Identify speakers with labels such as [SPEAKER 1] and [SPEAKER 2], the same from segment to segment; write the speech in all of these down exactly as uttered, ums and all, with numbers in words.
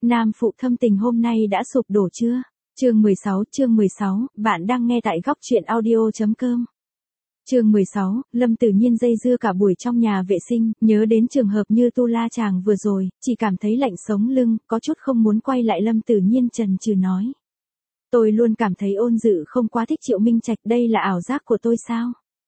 [SPEAKER 1] Nam phụ thâm tình hôm nay đã sụp đổ chưa? Chương mười sáu, chương mười sáu, bạn đang nghe tại góc truyện audio.com. Chương mười sáu, Lâm Tử Nhiên dây dưa cả buổi trong nhà vệ sinh, nhớ đến trường hợp như Tu La chàng vừa rồi, chỉ cảm thấy lạnh sống lưng, có chút không muốn quay lại. Lâm Tử Nhiên chần chừ nói. Tôi luôn cảm thấy Ôn Dự không quá thích Triệu Minh Trạch, đây là ảo giác của tôi sao?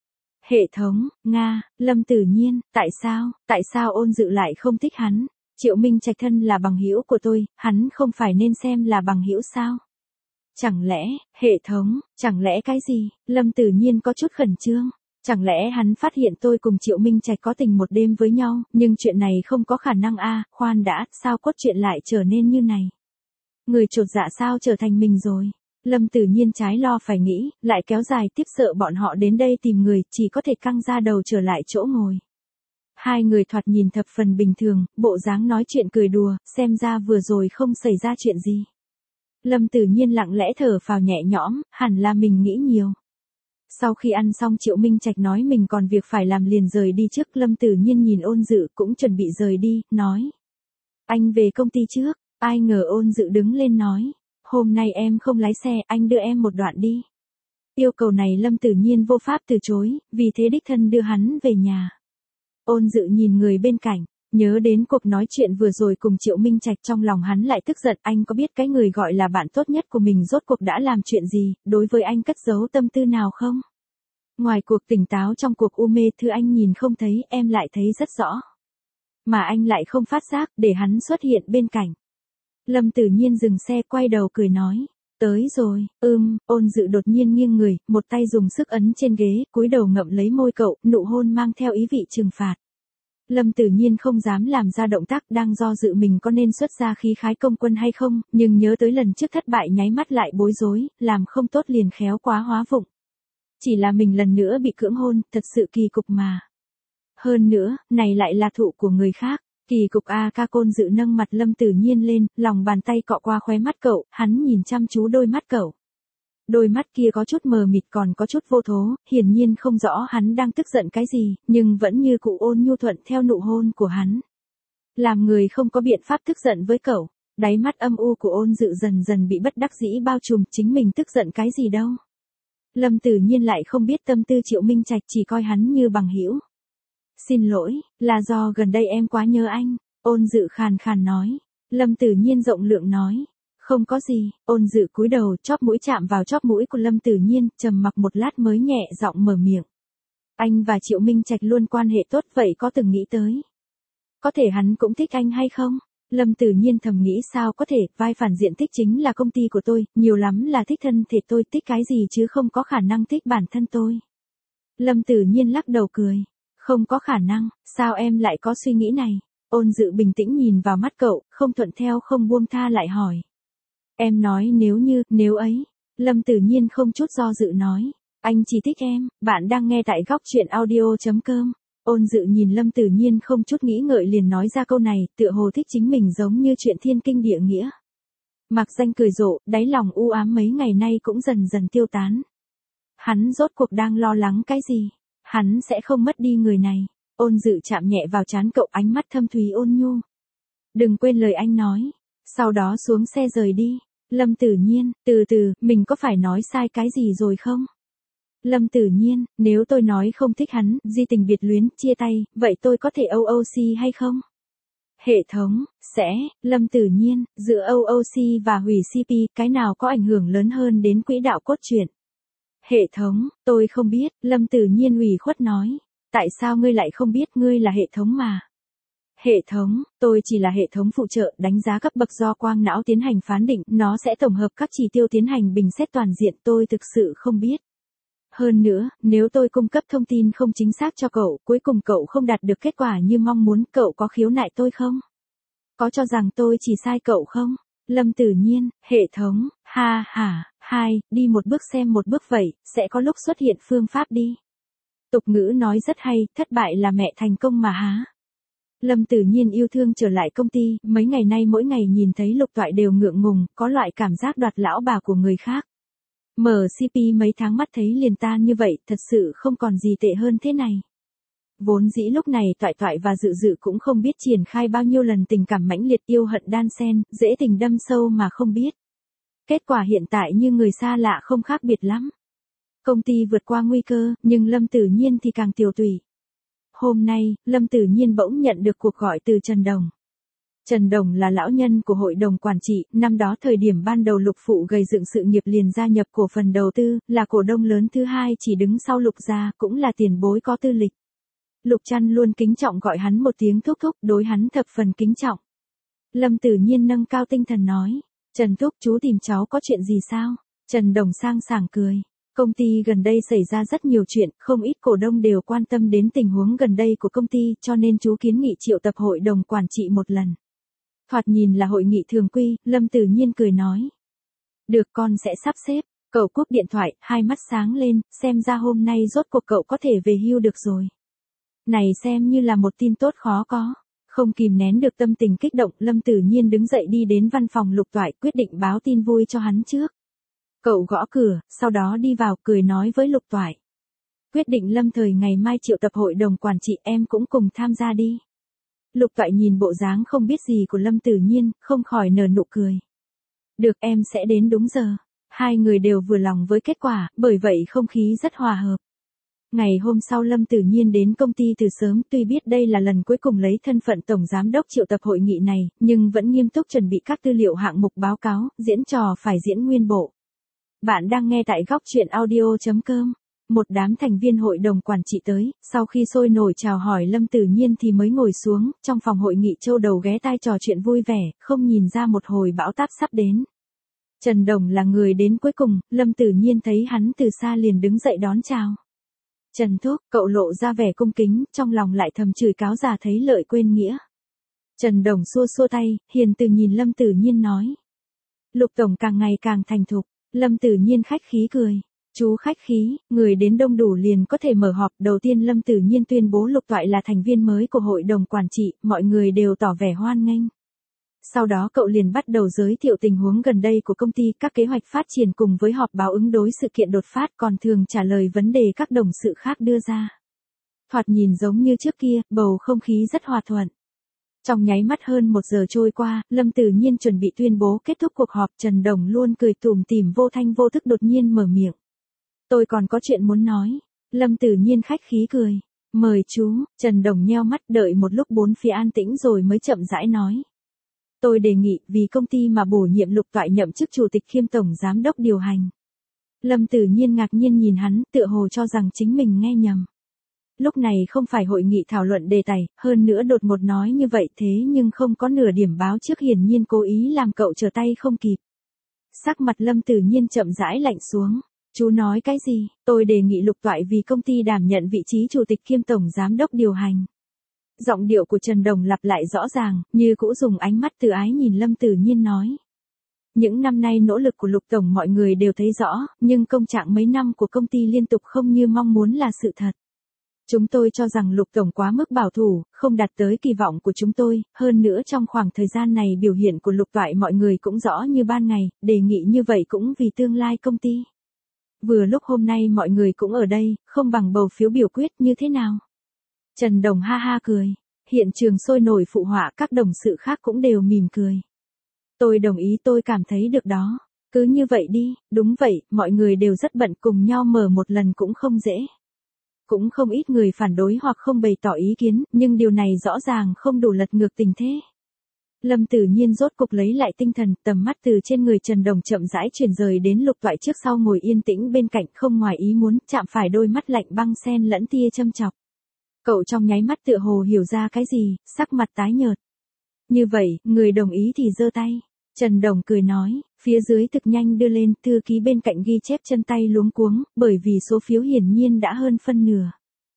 [SPEAKER 1] Hệ thống, Nga, Lâm Tử Nhiên, tại sao, tại sao Ôn Dự lại không thích hắn? Triệu Minh Trạch thân là bằng hữu của tôi, hắn không phải nên xem là bằng hữu sao? Chẳng lẽ, hệ thống, chẳng lẽ cái gì? Lâm Tử Nhiên có chút khẩn trương. Chẳng lẽ hắn phát hiện tôi cùng Triệu Minh Trạch có tình một đêm với nhau, nhưng chuyện này không có khả năng a, à, khoan đã, sao cốt truyện lại trở nên như này? Người chột dạ sao trở thành mình rồi? Lâm Tử Nhiên trái lo phải nghĩ, lại kéo dài tiếp sợ bọn họ đến đây tìm người, chỉ có thể căng ra đầu trở lại chỗ ngồi. Hai người thoạt nhìn thập phần bình thường, bộ dáng nói chuyện cười đùa, xem ra vừa rồi không xảy ra chuyện gì. Lâm Tử Nhiên lặng lẽ thở phào nhẹ nhõm, hẳn là mình nghĩ nhiều. Sau khi ăn xong Triệu Minh Trạch nói mình còn việc phải làm liền rời đi trước. Lâm Tử Nhiên nhìn Ôn Dự cũng chuẩn bị rời đi, nói. Anh về công ty trước, ai ngờ Ôn Dự đứng lên nói. Hôm nay em không lái xe, anh đưa em một đoạn đi. Yêu cầu này Lâm Tử Nhiên vô pháp từ chối, vì thế đích thân đưa hắn về nhà. Ôn Dự nhìn người bên cạnh, nhớ đến cuộc nói chuyện vừa rồi cùng Triệu Minh Trạch, trong lòng hắn lại tức giận. Anh có biết cái người gọi là bạn tốt nhất của mình rốt cuộc đã làm chuyện gì, đối với anh cất giấu tâm tư nào không? Ngoài cuộc tỉnh táo trong cuộc u mê, thứ anh nhìn không thấy, em lại thấy rất rõ. Mà anh lại không phát giác, để hắn xuất hiện bên cạnh. Lâm Tử Nhiên dừng xe, quay đầu cười nói. Tới rồi, ưm, Ôn Dự đột nhiên nghiêng người, một tay dùng sức ấn trên ghế, cúi đầu ngậm lấy môi cậu, nụ hôn mang theo ý vị trừng phạt. Lâm Tử Nhiên không dám làm ra động tác, đang do dự mình có nên xuất ra khí khái công quân hay không, nhưng nhớ tới lần trước thất bại nháy mắt lại bối rối, làm không tốt liền khéo quá hóa vụng. Chỉ là mình lần nữa bị cưỡng hôn, thật sự kỳ cục mà. Hơn nữa, này lại là thụ của người khác. Kỳ cục a ca. Ôn Dự nâng mặt Lâm Tử Nhiên lên, lòng bàn tay cọ qua khóe mắt cậu, hắn nhìn chăm chú đôi mắt cậu. Đôi mắt kia có chút mờ mịt, còn có chút vô thố, hiển nhiên không rõ hắn đang tức giận cái gì, nhưng vẫn như cụ ôn nhu thuận theo nụ hôn của hắn. Làm người không có biện pháp tức giận với cậu, đáy mắt âm u của Ôn Dự dần dần bị bất đắc dĩ bao trùm, chính mình tức giận cái gì đâu. Lâm Tử Nhiên lại không biết tâm tư Triệu Minh Trạch, chỉ coi hắn như bằng hữu. Xin lỗi, là do gần đây em quá nhớ anh, Ôn Dự khàn khàn nói. Lâm Tử Nhiên rộng lượng nói. Không có gì. Ôn Dự cúi đầu, chóp mũi chạm vào chóp mũi của Lâm Tử Nhiên, trầm mặc một lát mới nhẹ giọng mở miệng. Anh và Triệu Minh Trạch luôn quan hệ tốt, vậy có từng nghĩ tới có thể hắn cũng thích anh hay không? Lâm Tử Nhiên thầm nghĩ, sao có thể, vai phản diện thích chính là công ty của tôi, nhiều lắm là thích thân thể tôi, thích cái gì chứ không có khả năng thích bản thân tôi. Lâm Tử Nhiên lắc đầu cười. Không có khả năng, sao em lại có suy nghĩ này? Ôn Dự bình tĩnh nhìn vào mắt cậu, không thuận theo không buông tha lại hỏi. Em nói nếu như, nếu ấy. Lâm Tử Nhiên không chút do dự nói. Anh chỉ thích em. Bạn đang nghe tại góc truyện audio.com. Ôn Dự nhìn Lâm Tử Nhiên không chút nghĩ ngợi liền nói ra câu này, tựa hồ thích chính mình giống như chuyện thiên kinh địa nghĩa. Mạc Danh cười rộ, đáy lòng u ám mấy ngày nay cũng dần dần tiêu tán. Hắn rốt cuộc đang lo lắng cái gì? Hắn sẽ không mất đi người này. Ôn Dự chạm nhẹ vào trán cậu, ánh mắt thâm thúy ôn nhu. Đừng quên lời anh nói. Sau đó xuống xe rời đi. Lâm Tử Nhiên, từ từ, mình có phải nói sai cái gì rồi không? Lâm Tử Nhiên, nếu tôi nói không thích hắn, di tình biệt luyến, chia tay, vậy tôi có thể o o xê hay không? Hệ thống, sẽ, Lâm Tử Nhiên, giữa o o xê và hủy xê pê, cái nào có ảnh hưởng lớn hơn đến quỹ đạo cốt truyện? Hệ thống, tôi không biết, Lâm Tử Nhiên ủy khuất nói. Tại sao ngươi lại không biết, ngươi là hệ thống mà? Hệ thống, tôi chỉ là hệ thống phụ trợ, đánh giá cấp bậc do quang não tiến hành phán định, nó sẽ tổng hợp các chỉ tiêu tiến hành bình xét toàn diện, tôi thực sự không biết. Hơn nữa, nếu tôi cung cấp thông tin không chính xác cho cậu, cuối cùng cậu không đạt được kết quả như mong muốn, cậu có khiếu nại tôi không? Có cho rằng tôi chỉ sai cậu không? Lâm Tử Nhiên, hệ thống, ha ha, hai, đi một bước xem một bước vậy, sẽ có lúc xuất hiện phương pháp đi. Tục ngữ nói rất hay, thất bại là mẹ thành công mà há. Lâm Tử Nhiên yêu thương trở lại công ty, mấy ngày nay mỗi ngày nhìn thấy Lục Toại đều ngượng ngùng, có loại cảm giác đoạt lão bà của người khác. Mở xê pê mấy tháng mắt thấy liền tan như vậy, thật sự không còn gì tệ hơn thế này. Vốn dĩ lúc này Toại Toại và Dự Dự cũng không biết triển khai bao nhiêu lần tình cảm mãnh liệt yêu hận đan xen, dễ tình đâm sâu mà không biết. Kết quả hiện tại như người xa lạ không khác biệt lắm. Công ty vượt qua nguy cơ, nhưng Lâm Tử Nhiên thì càng tiều tụy. Hôm nay, Lâm Tử Nhiên bỗng nhận được cuộc gọi từ Trần Đồng. Trần Đồng là lão nhân của hội đồng quản trị, năm đó thời điểm ban đầu Lục Phụ gầy dựng sự nghiệp liền gia nhập cổ phần đầu tư, là cổ đông lớn thứ hai chỉ đứng sau Lục gia, cũng là tiền bối có tư lịch. Lục Trăn luôn kính trọng gọi hắn một tiếng thúc thúc, đối hắn thập phần kính trọng. Lâm Tử Nhiên nâng cao tinh thần nói, Trần thúc chú tìm cháu có chuyện gì sao? Trần Đồng sang sảng cười. Công ty gần đây xảy ra rất nhiều chuyện, không ít cổ đông đều quan tâm đến tình huống gần đây của công ty, cho nên chú kiến nghị triệu tập hội đồng quản trị một lần. Thoạt nhìn là hội nghị thường quy, Lâm Tử Nhiên cười nói. Được, con sẽ sắp xếp. Cậu cúp điện thoại, hai mắt sáng lên, xem ra hôm nay rốt cuộc cậu có thể về hưu được rồi. Này xem như là một tin tốt khó có. Không kìm nén được tâm tình kích động, Lâm Tử Nhiên đứng dậy đi đến văn phòng Lục Toại, quyết định báo tin vui cho hắn trước. Cậu gõ cửa, sau đó đi vào cười nói với Lục Toại. Quyết định Lâm thời ngày mai triệu tập hội đồng quản trị, em cũng cùng tham gia đi. Lục Toại nhìn bộ dáng không biết gì của Lâm Tử Nhiên, không khỏi nở nụ cười. Được, em sẽ đến đúng giờ. Hai người đều vừa lòng với kết quả, bởi vậy không khí rất hòa hợp. Ngày hôm sau Lâm Tử Nhiên đến công ty từ sớm, tuy biết đây là lần cuối cùng lấy thân phận tổng giám đốc triệu tập hội nghị này, nhưng vẫn nghiêm túc chuẩn bị các tư liệu hạng mục báo cáo, diễn trò phải diễn nguyên bộ. Bạn đang nghe tại góc truyện audio chấm com. Một đám thành viên hội đồng quản trị tới, sau khi sôi nổi chào hỏi Lâm Tử Nhiên thì mới ngồi xuống, trong phòng hội nghị châu đầu ghé tai trò chuyện vui vẻ, không nhìn ra một hồi bão táp sắp đến. Trần Đồng là người đến cuối cùng, Lâm Tử Nhiên thấy hắn từ xa liền đứng dậy đón chào. Trần thúc, cậu lộ ra vẻ cung kính, trong lòng lại thầm chửi cáo già thấy lợi quên nghĩa. Trần Đồng xua xua tay, hiền từ nhìn Lâm Tử Nhiên nói. Lục tổng càng ngày càng thành thục. Lâm Tử Nhiên khách khí cười. Chú khách khí, người đến đông đủ liền có thể mở họp. Đầu tiên Lâm Tử Nhiên tuyên bố Lục Toại là thành viên mới của hội đồng quản trị, mọi người đều tỏ vẻ hoan nghênh. Sau đó cậu liền bắt đầu giới thiệu tình huống gần đây của công ty, các kế hoạch phát triển cùng với họp báo ứng đối sự kiện đột phát, còn thường trả lời vấn đề các đồng sự khác đưa ra. Thoạt nhìn giống như trước kia, bầu không khí rất hòa thuận. Trong nháy mắt hơn một giờ trôi qua, Lâm Tử Nhiên chuẩn bị tuyên bố kết thúc cuộc họp, Trần Đồng luôn cười tủm tỉm vô thanh vô thức đột nhiên mở miệng. Tôi còn có chuyện muốn nói. Lâm Tử Nhiên khách khí cười. Mời chú. Trần Đồng nheo mắt đợi một lúc bốn phía an tĩnh rồi mới chậm rãi nói. Tôi đề nghị vì công ty mà bổ nhiệm Lục Toại nhậm chức chủ tịch kiêm tổng giám đốc điều hành. Lâm Tử Nhiên ngạc nhiên nhìn hắn, tựa hồ cho rằng chính mình nghe nhầm. Lúc này không phải hội nghị thảo luận đề tài, hơn nữa đột ngột nói như vậy thế nhưng không có nửa điểm báo trước, hiển nhiên cố ý làm cậu trở tay không kịp. Sắc mặt Lâm Tử Nhiên chậm rãi lạnh xuống. Chú nói cái gì? Tôi đề nghị Lục Toại vì công ty đảm nhận vị trí chủ tịch kiêm tổng giám đốc điều hành. Giọng điệu của Trần Đồng lặp lại rõ ràng, như cũ dùng ánh mắt từ ái nhìn Lâm Tử Nhiên nói. Những năm nay nỗ lực của Lục tổng mọi người đều thấy rõ, nhưng công trạng mấy năm của công ty liên tục không như mong muốn là sự thật. Chúng tôi cho rằng Lục tổng quá mức bảo thủ, không đạt tới kỳ vọng của chúng tôi, hơn nữa trong khoảng thời gian này biểu hiện của Lục Toại mọi người cũng rõ như ban ngày, đề nghị như vậy cũng vì tương lai công ty. Vừa lúc hôm nay mọi người cũng ở đây, không bằng bầu phiếu biểu quyết như thế nào? Trần Đồng ha ha cười. Hiện trường sôi nổi phụ họa, các đồng sự khác cũng đều mỉm cười. Tôi đồng ý, tôi cảm thấy được đó. Cứ như vậy đi, đúng vậy, mọi người đều rất bận, cùng nhau mở một lần cũng không dễ. Cũng không ít người phản đối hoặc không bày tỏ ý kiến, nhưng điều này rõ ràng không đủ lật ngược tình thế. Lâm Tử Nhiên rốt cục lấy lại tinh thần, tầm mắt từ trên người Trần Đồng chậm rãi chuyển rời đến Lục Toại trước sau ngồi yên tĩnh bên cạnh, không ngoài ý muốn, chạm phải đôi mắt lạnh băng xen lẫn tia châm chọc. Cậu trong nháy mắt tựa hồ hiểu ra cái gì, sắc mặt tái nhợt. Như vậy, người đồng ý thì giơ tay. Trần Đồng cười nói, phía dưới thực nhanh đưa lên, thư ký bên cạnh ghi chép chân tay luống cuống, bởi vì số phiếu hiển nhiên đã hơn phân nửa.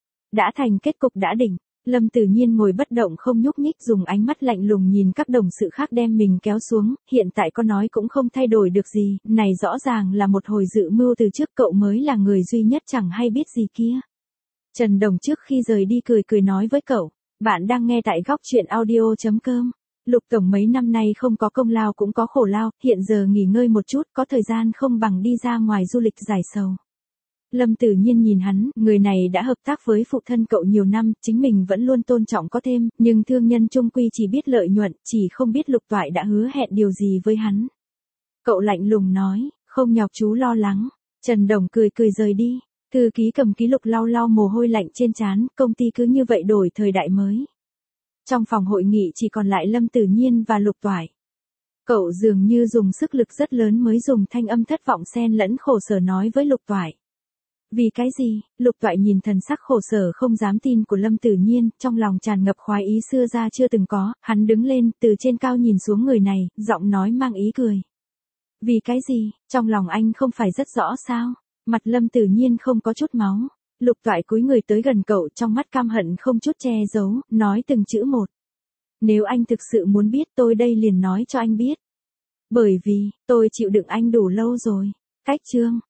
[SPEAKER 1] Đã thành kết cục đã định. Lâm Tử Nhiên ngồi bất động không nhúc nhích, dùng ánh mắt lạnh lùng nhìn các đồng sự khác đem mình kéo xuống, hiện tại có nói cũng không thay đổi được gì, này rõ ràng là một hồi dự mưu từ trước, cậu mới là người duy nhất chẳng hay biết gì kia. Trần Đồng trước khi rời đi cười cười nói với cậu, bạn đang nghe tại góc truyện audio chấm com. Lục tổng mấy năm nay không có công lao cũng có khổ lao, hiện giờ nghỉ ngơi một chút, có thời gian không bằng đi ra ngoài du lịch giải sầu. Lâm Tử Nhiên nhìn hắn, người này đã hợp tác với phụ thân cậu nhiều năm, chính mình vẫn luôn tôn trọng có thêm, nhưng thương nhân chung quy chỉ biết lợi nhuận, chỉ không biết Lục Toại đã hứa hẹn điều gì với hắn. Cậu lạnh lùng nói, không nhọc chú lo lắng. Trần Đồng cười cười rời đi. Thư ký cầm ký lục lau lau mồ hôi lạnh trên trán, công ty cứ như vậy đổi thời đại mới. Trong phòng hội nghị chỉ còn lại Lâm Tử Nhiên và Lục Toại. Cậu dường như dùng sức lực rất lớn mới dùng thanh âm thất vọng xen lẫn khổ sở nói với Lục Toại. Vì cái gì? Lục Toại nhìn thần sắc khổ sở không dám tin của Lâm Tử Nhiên, trong lòng tràn ngập khoái ý xưa ra chưa từng có, hắn đứng lên, từ trên cao nhìn xuống người này, giọng nói mang ý cười. Vì cái gì? Trong lòng anh không phải rất rõ sao? Mặt Lâm Tử Nhiên không có chút máu. Lục Toại cúi người tới gần cậu, trong mắt căm hận không chút che giấu, nói từng chữ một. Nếu anh thực sự muốn biết, tôi đây liền nói cho anh biết. Bởi vì, tôi chịu đựng anh đủ lâu rồi. Cách chương.